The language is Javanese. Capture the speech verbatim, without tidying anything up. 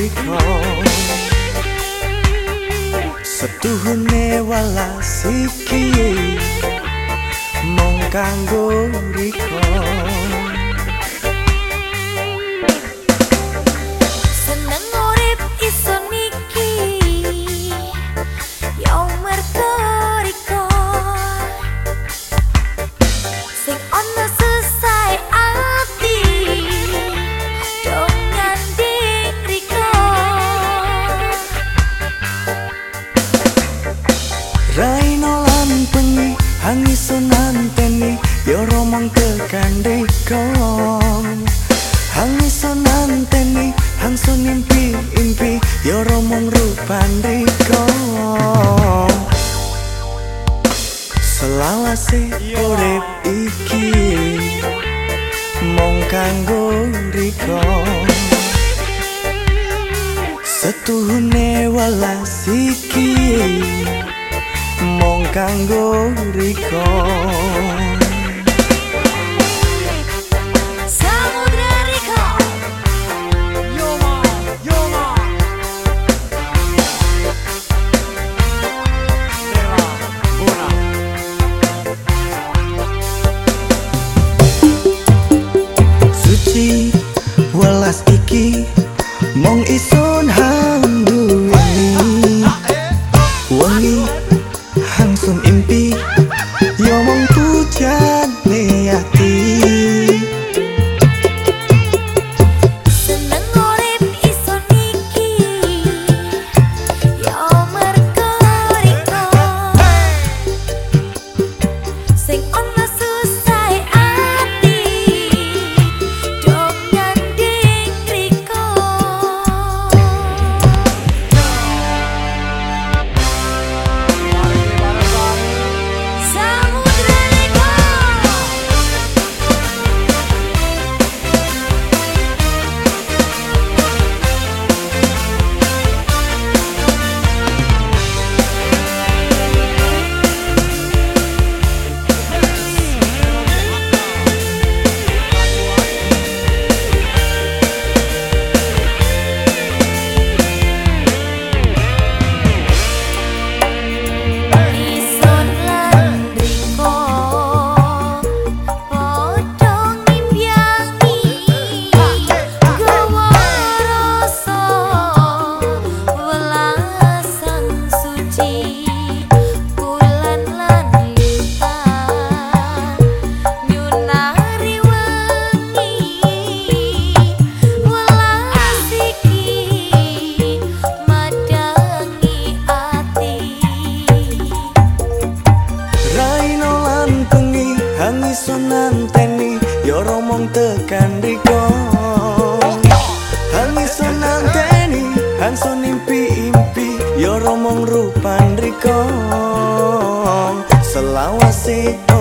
riko setuhune walas iki mung kanggo riko. Seneng urip iso niki yo mergo riko sing ana sesai ati dong nganding riko. Raino lan bengi hangiso nanteni yo romong tekan riko. Hangiso nanteni hangso impi-impi yo romong rupan riko. Selawase urip iki mung kanggo riko setuhune walas iki mung kanggo riko. Welas iki mong ison hang duweni wengi hangsung impi yo mong pujane ati. Seneng urip iso niki yo mergo riko sing ana susah ati dong nganding riko. Samudra riko ison lan riko padha ngimbangi gawa rasa welasan suci bulan lan lintang nyunari wengi welas iki madangi ati. Raino lan bengi hangiso nanteni yo romong tekan riko. Hangiso nanteni hangso impi-impi yo romong rupan riko. Selawase